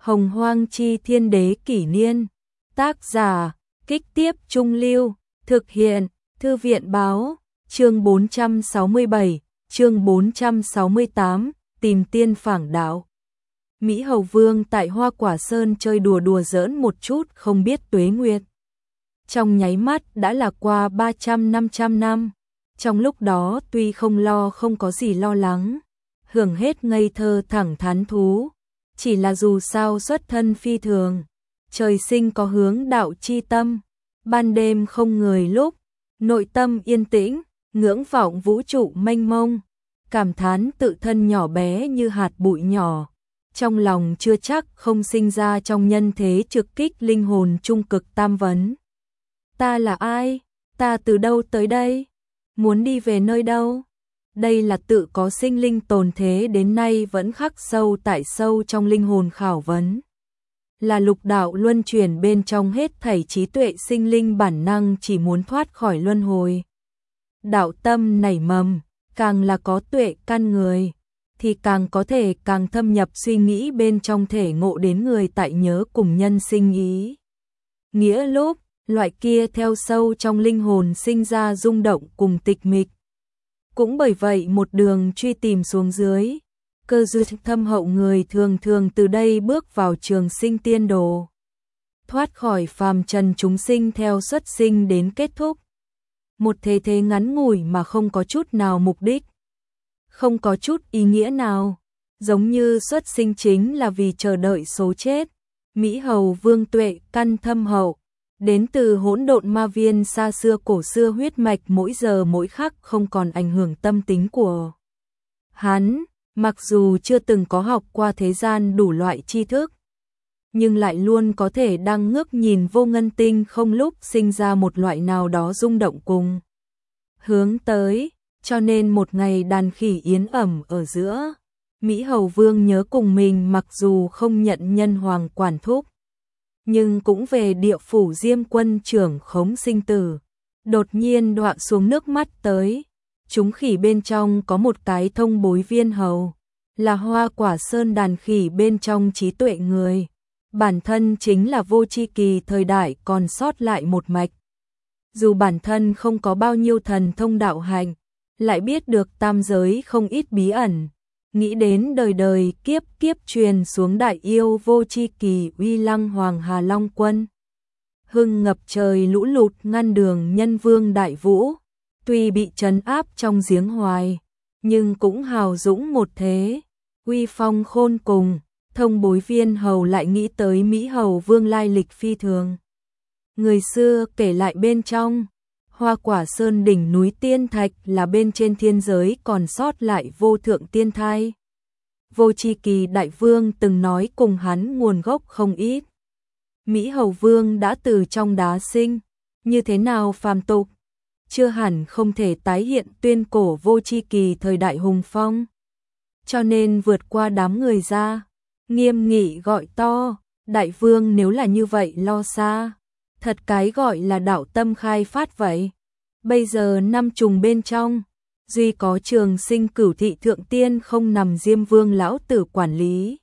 Hồng Hoang Chi Thiên Đế Kỷ Niên. Tác giả, Kích Tiếp Trung Lưu. Thực hiện, Thư viện Báo. Chương 467, chương 468, tìm tiên phảng đạo. Mỹ Hầu Vương tại Hoa Quả Sơn chơi đùa giỡn một chút không biết tuế nguyệt. Trong nháy mắt đã là qua 300-500 năm. Trong lúc đó tuy không có gì lo lắng, hưởng hết ngây thơ thẳng thắn thú. Chỉ là dù sao xuất thân phi thường, trời sinh có hướng đạo chi tâm, ban đêm không người lúc, nội tâm yên tĩnh, ngưỡng vọng vũ trụ mênh mông, cảm thán tự thân nhỏ bé như hạt bụi nhỏ, trong lòng chưa chắc không sinh ra trong nhân thế trực kích linh hồn trung cực tam vấn. Ta là ai? Ta từ đâu tới đây? Muốn đi về nơi đâu? Đây là tự có sinh linh tồn thế đến nay vẫn khắc sâu trong linh hồn khảo vấn. Là lục đạo luân chuyển bên trong hết thảy trí tuệ sinh linh bản năng chỉ muốn thoát khỏi luân hồi. Đạo tâm nảy mầm, càng là có tuệ căn người, thì càng có thể càng thâm nhập suy nghĩ bên trong thể ngộ đến người tại nhớ cùng nhân sinh ý. Nghĩa lúc, loại kia theo sâu trong linh hồn sinh ra rung động cùng tịch mịch. Cũng bởi vậy một đường truy tìm xuống dưới, cơ duyên thâm hậu người thường từ đây bước vào trường sinh tiên đồ. Thoát khỏi phàm trần chúng sinh theo xuất sinh đến kết thúc. Một thế ngắn ngủi mà không có chút nào mục đích, không có chút ý nghĩa nào, giống như xuất sinh chính là vì chờ đợi số chết. Mỹ Hầu Vương tuệ căn thâm hậu, đến từ hỗn độn ma viên xa xưa cổ xưa huyết mạch mỗi giờ mỗi khắc không còn ảnh hưởng tâm tính của hắn, mặc dù chưa từng có học qua thế gian đủ loại tri thức, nhưng lại luôn có thể đang ngước nhìn vô ngân tinh không lúc sinh ra một loại nào đó rung động cùng hướng tới, cho nên một ngày đàn khỉ yến ẩm ở giữa, Mỹ Hầu Vương nhớ cùng mình mặc dù không nhận nhân hoàng quản thúc, nhưng cũng về địa phủ Diêm Quân trưởng khống sinh tử, đột nhiên đọa xuống nước mắt tới. Chúng khỉ bên trong có một cái thông bối viên hầu, là Hoa Quả Sơn đàn khỉ bên trong trí tuệ người, bản thân chính là vô tri kỳ thời đại còn sót lại một mạch. Dù bản thân không có bao nhiêu thần thông đạo hành, lại biết được tam giới không ít bí ẩn. Nghĩ đến đời kiếp truyền xuống đại yêu vô tri kỳ uy lăng Hoàng Hà Long Quân. Hưng ngập trời lũ lụt ngăn đường nhân vương đại vũ, tuy bị trấn áp trong giếng hoài, nhưng cũng hào dũng một thế, uy phong khôn cùng. Thông bối viên hầu lại nghĩ tới Mỹ Hầu Vương lai lịch phi thường. Người xưa kể lại bên trong, Hoa Quả Sơn đỉnh núi tiên thạch là bên trên thiên giới còn sót lại vô thượng tiên thai. Vô tri kỳ đại vương từng nói cùng hắn nguồn gốc không ít. Mỹ Hầu Vương đã từ trong đá sinh, như thế nào phàm tục, chưa hẳn không thể tái hiện tuyên cổ vô tri kỳ thời đại hùng phong. Cho nên vượt qua đám người ra, nghiêm nghị gọi to, đại vương nếu là như vậy lo xa, thật cái gọi là đạo tâm khai phát vậy. Bây giờ năm trùng bên trong, duy có Trường Sinh Cửu Thị thượng tiên không nằm Diêm Vương lão tử quản lý.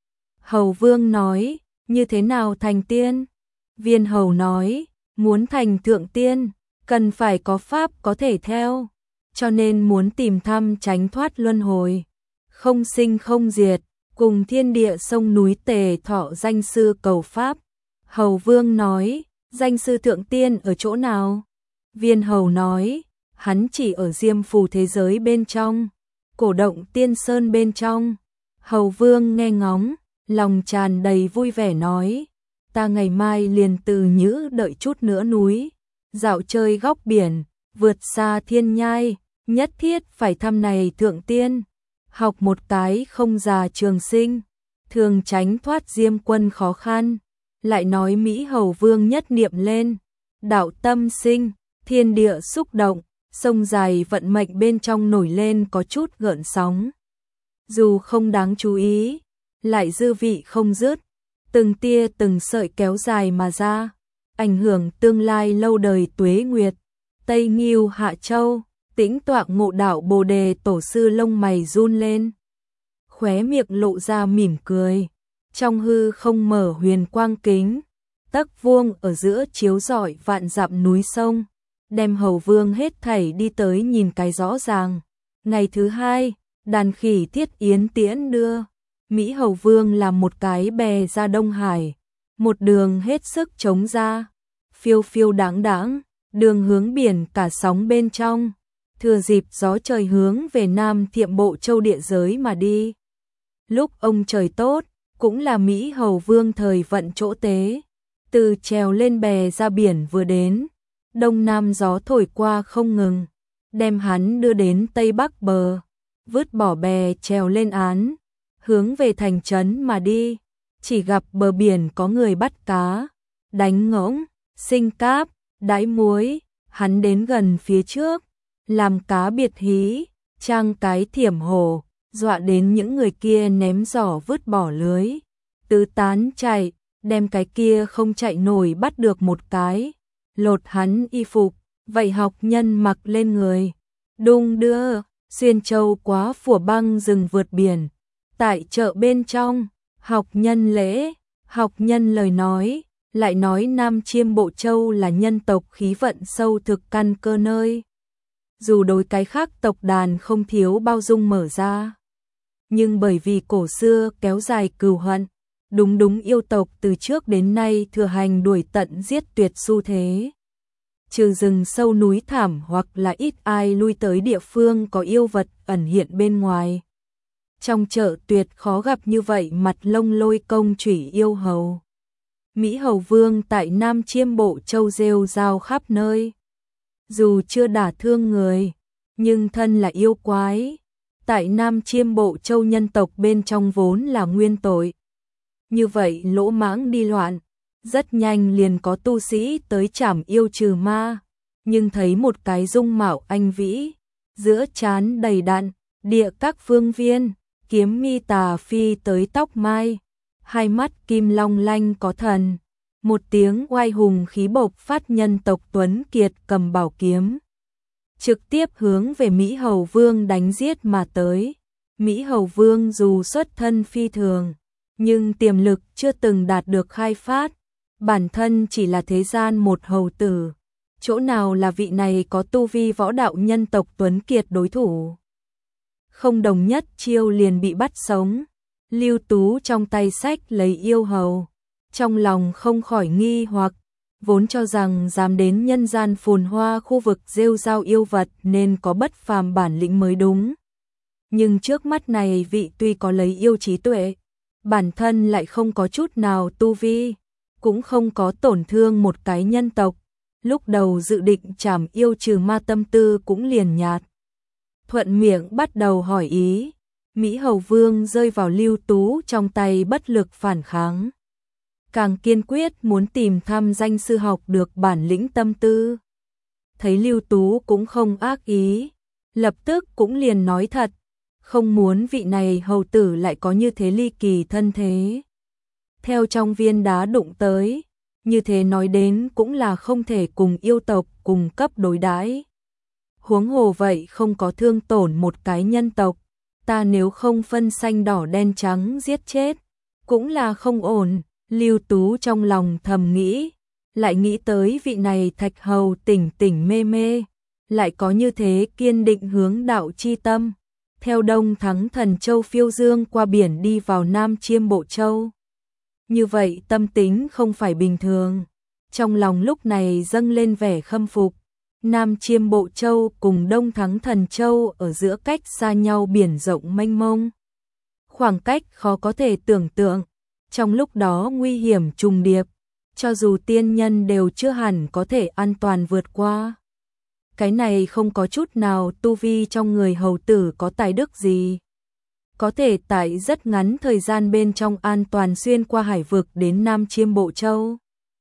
Hầu Vương nói, như thế nào thành tiên? Viên hầu nói, muốn thành thượng tiên, cần phải có pháp có thể theo, cho nên muốn tìm thăm tránh thoát luân hồi, không sinh không diệt, cùng thiên địa sông núi Tề Thọ danh sư cầu pháp. Hầu Vương nói, danh sư thượng tiên ở chỗ nào? Viên hầu nói, hắn chỉ ở Diêm Phù thế giới bên trong, cổ động tiên sơn bên trong. Hầu Vương nghe ngóng, lòng tràn đầy vui vẻ nói, ta ngày mai liền từ Nhữ đợi chút nữa núi, dạo chơi góc biển, vượt xa thiên nhai, nhất thiết phải thăm này thượng tiên, học một cái không già trường sinh, thường tránh thoát Diêm Quân khó khăn. Lại nói Mỹ Hầu Vương nhất niệm lên, đạo tâm sinh, thiên địa xúc động, sông dài vận mệnh bên trong nổi lên có chút gợn sóng. Dù không đáng chú ý, lại dư vị không dứt, từng tia từng sợi kéo dài mà ra, ảnh hưởng tương lai lâu đời tuế nguyệt. Tây Nghiêu Hạ Châu, tĩnh tọa ngộ đạo Bồ Đề tổ sư lông mày run lên, khóe miệng lộ ra mỉm cười. Trong hư không mở huyền quang kính, tấc vuông ở giữa chiếu rọi vạn dặm núi sông, đem Hầu Vương hết thảy đi tới nhìn cái rõ ràng. Ngày thứ hai, đàn khỉ thiết yến tiễn đưa Mỹ Hầu Vương làm một cái bè ra Đông Hải, một đường hết sức chống ra, phiêu phiêu đáng đáng, đường hướng biển cả sóng bên trong, thừa dịp gió trời hướng về Nam Thiệm Bộ Châu địa giới mà đi. Lúc ông trời tốt, cũng là Mỹ Hầu Vương thời vận chỗ tế, từ trèo lên bè ra biển vừa đến, đông nam gió thổi qua không ngừng, đem hắn đưa đến tây bắc bờ, vứt bỏ bè trèo lên án, hướng về thành trấn mà đi, chỉ gặp bờ biển có người bắt cá, đánh ngỗng, sinh cáp, đãi muối, hắn đến gần phía trước, làm cá biệt hí, trang cái thiểm hồ, dọa đến những người kia ném giỏ vứt bỏ lưới, tứ tán chạy, đem cái kia không chạy nổi bắt được một cái, lột hắn y phục, vậy học nhân mặc lên người, đung đưa, xuyên châu quá phủa băng rừng vượt biển, tại chợ bên trong, học nhân lễ, học nhân lời nói, lại nói Nam Chiêm Bộ Châu là nhân tộc khí vận sâu thực căn cơ nơi. Dù đối cái khác tộc đàn không thiếu bao dung mở ra, nhưng bởi vì cổ xưa kéo dài cừu hận, đúng yêu tộc từ trước đến nay thừa hành đuổi tận giết tuyệt xu thế. Trừ rừng sâu núi thảm hoặc là ít ai lui tới địa phương có yêu vật ẩn hiện bên ngoài. Trong chợ tuyệt khó gặp như vậy mặt lông lôi công chủy yêu hầu. Mỹ Hầu Vương tại Nam Chiêm Bộ Châu rêu rao khắp nơi. Dù chưa đả thương người, nhưng thân là yêu quái. Tại Nam Chiêm Bộ Châu nhân tộc bên trong vốn là nguyên tội. Như vậy lỗ mãng đi loạn, rất nhanh liền có tu sĩ tới trảm yêu trừ ma, nhưng thấy một cái dung mạo anh vĩ, giữa trán đầy đặn, địa các phương viên, kiếm mi tà phi tới tóc mai, hai mắt kim long lanh có thần, một tiếng oai hùng khí bộc phát nhân tộc Tuấn Kiệt cầm bảo kiếm, trực tiếp hướng về Mỹ Hầu Vương đánh giết mà tới. Mỹ Hầu Vương dù xuất thân phi thường, nhưng tiềm lực chưa từng đạt được khai phát, bản thân chỉ là thế gian một hầu tử, chỗ nào là vị này có tu vi võ đạo nhân tộc Tuấn Kiệt đối thủ. Không đồng nhất chiêu liền bị bắt sống, Lưu Tú trong tay sách lấy yêu hầu, trong lòng không khỏi nghi hoặc, vốn cho rằng dám đến nhân gian phồn hoa khu vực rêu rao yêu vật nên có bất phàm bản lĩnh mới đúng. Nhưng trước mắt này vị tuy có lấy yêu trí tuệ, bản thân lại không có chút nào tu vi, cũng không có tổn thương một cái nhân tộc, lúc đầu dự định trảm yêu trừ ma tâm tư cũng liền nhạt. Thuận miệng bắt đầu hỏi ý, Mỹ Hầu Vương rơi vào Lưu Tú trong tay bất lực phản kháng. Càng kiên quyết muốn tìm thăm danh sư học được bản lĩnh tâm tư. Thấy Lưu Tú cũng không ác ý, lập tức cũng liền nói thật, không muốn vị này hầu tử lại có như thế ly kỳ thân thế. Theo trong viên đá đụng tới, như thế nói đến cũng là không thể cùng yêu tộc cùng cấp đối đãi. Huống hồ vậy không có thương tổn một cái nhân tộc, ta nếu không phân xanh đỏ đen trắng giết chết, cũng là không ổn. Lưu Tú trong lòng thầm nghĩ, lại nghĩ tới vị này Thạch Hầu tỉnh tỉnh mê mê, lại có như thế kiên định hướng đạo chi tâm, theo Đông Thắng Thần Châu phiêu dương qua biển đi vào Nam Chiêm Bộ Châu. Như vậy tâm tính không phải bình thường, trong lòng lúc này dâng lên vẻ khâm phục. Nam Chiêm Bộ Châu cùng Đông Thắng Thần Châu ở giữa cách xa nhau biển rộng mênh mông, khoảng cách khó có thể tưởng tượng. Trong lúc đó nguy hiểm trùng điệp, cho dù tiên nhân đều chưa hẳn có thể an toàn vượt qua. Cái này không có chút nào tu vi trong người hầu tử có tài đức gì. Có thể tại rất ngắn thời gian bên trong an toàn xuyên qua hải vực đến Nam Chiêm Bộ Châu.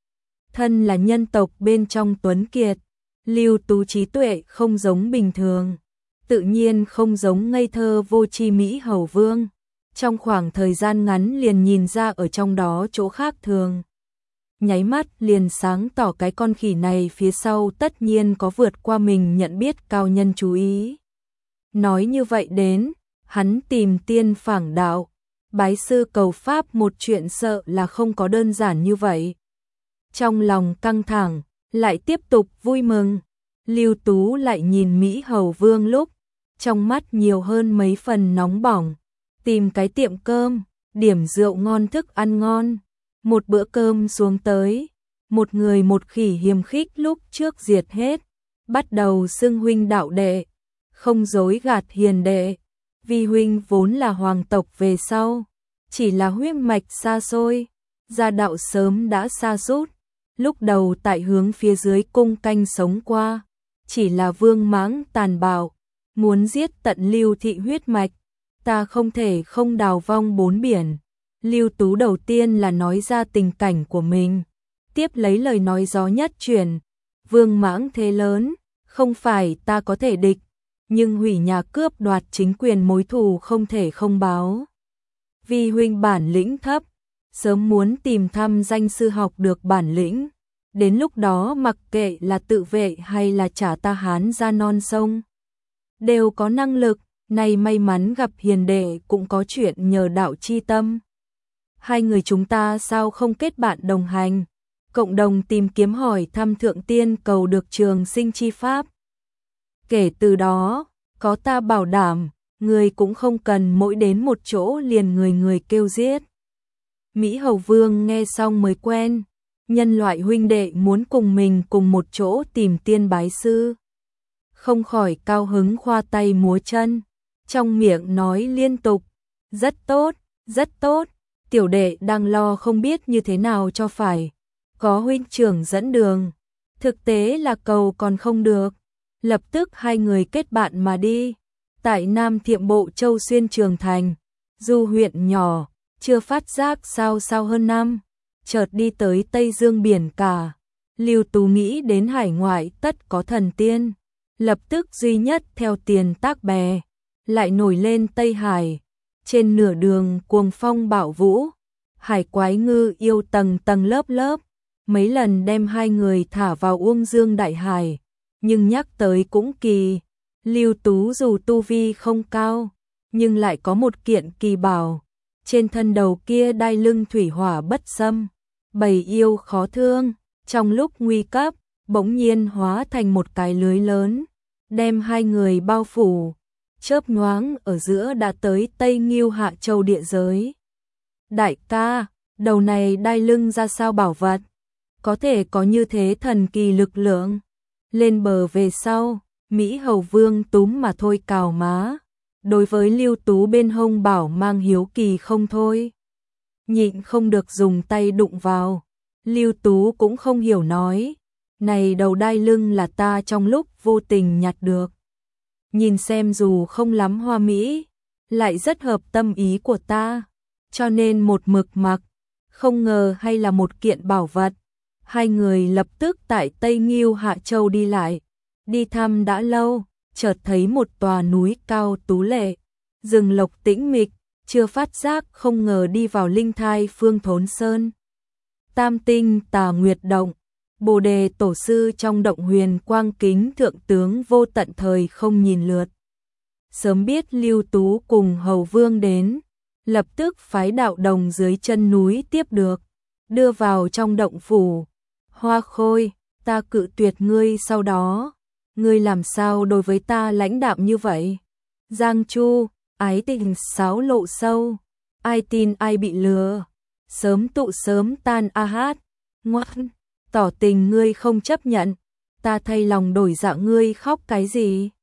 Thân là nhân tộc bên trong Tuấn Kiệt, Lưu Tú trí tuệ không giống bình thường, tự nhiên không giống ngây thơ vô tri Mỹ Hầu Vương. Trong khoảng thời gian ngắn liền nhìn ra ở trong đó chỗ khác thường. Nháy mắt liền sáng tỏ cái con khỉ này phía sau tất nhiên có vượt qua mình nhận biết cao nhân chú ý. Nói như vậy đến, hắn tìm tiên phảng đạo, Bái sư cầu pháp một chuyện sợ là không có đơn giản như vậy. Trong lòng căng thẳng, lại tiếp tục vui mừng. Lưu Tú lại nhìn Mỹ Hầu Vương lúc, trong mắt nhiều hơn mấy phần nóng bỏng. Tìm cái tiệm cơm, điểm rượu ngon thức ăn ngon. Một bữa cơm xuống tới, một người một khỉ hiềm khích lúc trước diệt hết. Bắt đầu xưng huynh đạo đệ, không dối gạt hiền đệ. Vì huynh vốn là hoàng tộc về sau, chỉ là huyết mạch xa xôi, gia đạo sớm đã sa sút. Lúc đầu tại hướng phía dưới cung canh sống qua, chỉ là vương mãng tàn bạo, muốn giết tận Lưu thị huyết mạch, ta không thể không đào vong bốn biển. Lưu Tú đầu tiên là nói ra tình cảnh của mình, tiếp lấy lời nói gió nhất chuyển, vương mãng thế lớn, không phải ta có thể địch, nhưng hủy nhà cướp đoạt chính quyền mối thù không thể không báo. Vì huynh bản lĩnh thấp, sớm muốn tìm thăm danh sư học được bản lĩnh, đến lúc đó mặc kệ là tự vệ hay là trả ta Hán ra non sông, đều có năng lực, này may mắn gặp hiền đệ cũng có chuyện nhờ đạo chi tâm. Hai người chúng ta sao không kết bạn đồng hành, cộng đồng tìm kiếm hỏi thăm thượng tiên cầu được trường sinh chi pháp. Kể từ đó, có ta bảo đảm, người cũng không cần mỗi đến một chỗ liền người người kêu giết. Mỹ Hầu Vương nghe xong mới quen, nhân loại huynh đệ muốn cùng mình cùng một chỗ tìm tiên bái sư. Không khỏi cao hứng khoa tay múa chân, trong miệng nói liên tục, rất tốt, tiểu đệ đang lo không biết như thế nào cho phải. Có huynh trưởng dẫn đường, thực tế là cầu còn không được. Lập tức hai người kết bạn mà đi. Tại Nam Thiệm Bộ Châu Xuyên Trường Thành, du huyện nhỏ, chưa phát giác sao hơn năm, chợt đi tới Tây Dương biển cả. Lưu Tú nghĩ đến hải ngoại tất có thần tiên, lập tức duy nhất theo tiền tác bè, lại nổi lên Tây Hải. Trên nửa đường cuồng phong bạo vũ, hải quái ngư yêu tầng tầng lớp lớp, mấy lần đem hai người thả vào Uông Dương Đại Hải. Nhưng nhắc tới cũng kỳ, Lưu Tú dù tu vi không cao, nhưng lại có một kiện kỳ bảo, trên thân đầu kia đai lưng thủy hỏa bất xâm, bầy yêu khó thương, trong lúc nguy cấp, bỗng nhiên hóa thành một cái lưới lớn, đem hai người bao phủ, chớp nhoáng ở giữa đã tới Tây Nghiêu Hạ Châu địa giới. Đại ca, đầu này đai lưng ra sao bảo vật, có thể có như thế thần kỳ lực lượng. Lên bờ về sau, Mỹ Hầu Vương túm mà thôi cào má. Đối với Lưu Tú bên hông bảo mang hiếu kỳ không thôi. Nhịn không được dùng tay đụng vào. Lưu Tú cũng không hiểu nói. Này đầu đai lưng là ta trong lúc vô tình nhặt được. Nhìn xem dù không lắm hoa mỹ, lại rất hợp tâm ý của ta. Cho nên một mực mặc, không ngờ hay là một kiện bảo vật. Hai người lập tức tại Tây Nghiêu Hạ Châu đi lại, đi thăm đã lâu, chợt thấy một tòa núi cao tú lệ, rừng lộc tĩnh mịch, chưa phát giác không ngờ đi vào linh thai phương thốn sơn. Tam tinh Tà Nguyệt Động, Bồ Đề Tổ sư trong động huyền quang kính thượng tướng vô tận thời không nhìn lượt. Sớm biết Lưu Tú cùng Hầu Vương đến, lập tức phái đạo đồng dưới chân núi tiếp được, đưa vào trong động phủ. Hoa Khôi, ta cự tuyệt ngươi sau đó, ngươi làm sao đối với ta lãnh đạm như vậy? Giang Chu, ái tình xáo lộ sâu, ai tin ai bị lừa, sớm tụ sớm tan a hát, ngoan, tỏ tình ngươi không chấp nhận, ta thay lòng đổi dạ ngươi khóc cái gì?